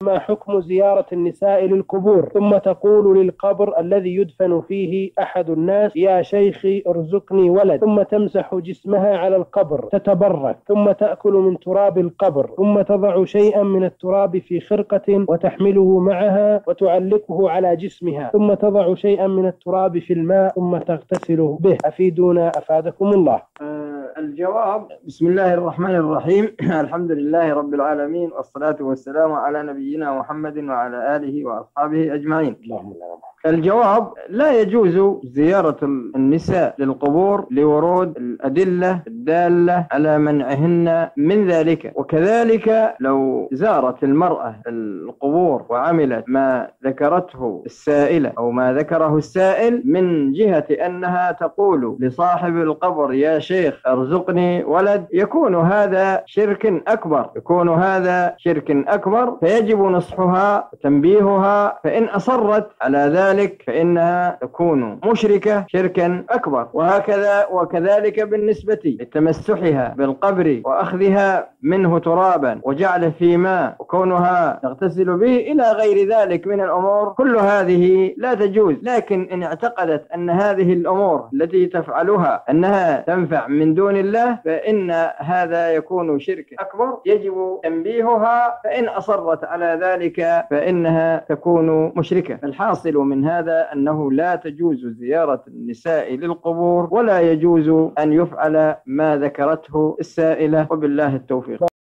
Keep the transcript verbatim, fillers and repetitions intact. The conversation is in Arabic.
ما حكم زيارة النساء للقبور؟ ثم تقول للقبر الذي يدفن فيه أحد الناس: يا شيخي ارزقني ولد. ثم تمسح جسمها على القبر تتبرك، ثم تأكل من تراب القبر، ثم تضع شيئا من التراب في خرقة وتحمله معها وتعلقه على جسمها، ثم تضع شيئا من التراب في الماء ثم تغتسل به. أفيدونا أفادكم الله. آه الجواب: بسم الله الرحمن الرحيم. الحمد لله رب العالمين، والصلاة والسلام على نبينا محمد وعلى آله وأصحابه أجمعين. اللهم لا. الجواب: لا يجوز زيارة النساء للقبور لورود الأدلة الدالة على منعهن من ذلك. وكذلك لو زارت المرأة القبور وعملت ما ذكرته السائلة أو ما ذكره السائل من جهة أنها تقول لصاحب القبر: يا شيخ ارزقني ولد، يكون هذا شرك أكبر، يكون هذا شرك أكبر، فيجب نصحها وتنبيهها. فإن أصرت على ذلك فإنها تكون مشركة شركا أكبر. وهكذا وكذلك بالنسبة لتمسحها بالقبر وأخذها منه ترابا وجعله في ماء وكونها تغتسل به إلى غير ذلك من الأمور، كل هذه لا تجوز. لكن إن اعتقدت أن هذه الأمور التي تفعلها أنها تنفع من دون الله فإن هذا يكون شرك أكبر، يجب تنبيهها. فإن أصرت على ذلك فإنها تكون مشركة. الحاصل من هذا أنه لا تجوز زيارة النساء للقبور، ولا يجوز أن يفعل ما ذكرته السائلة، وبالله التوفيق.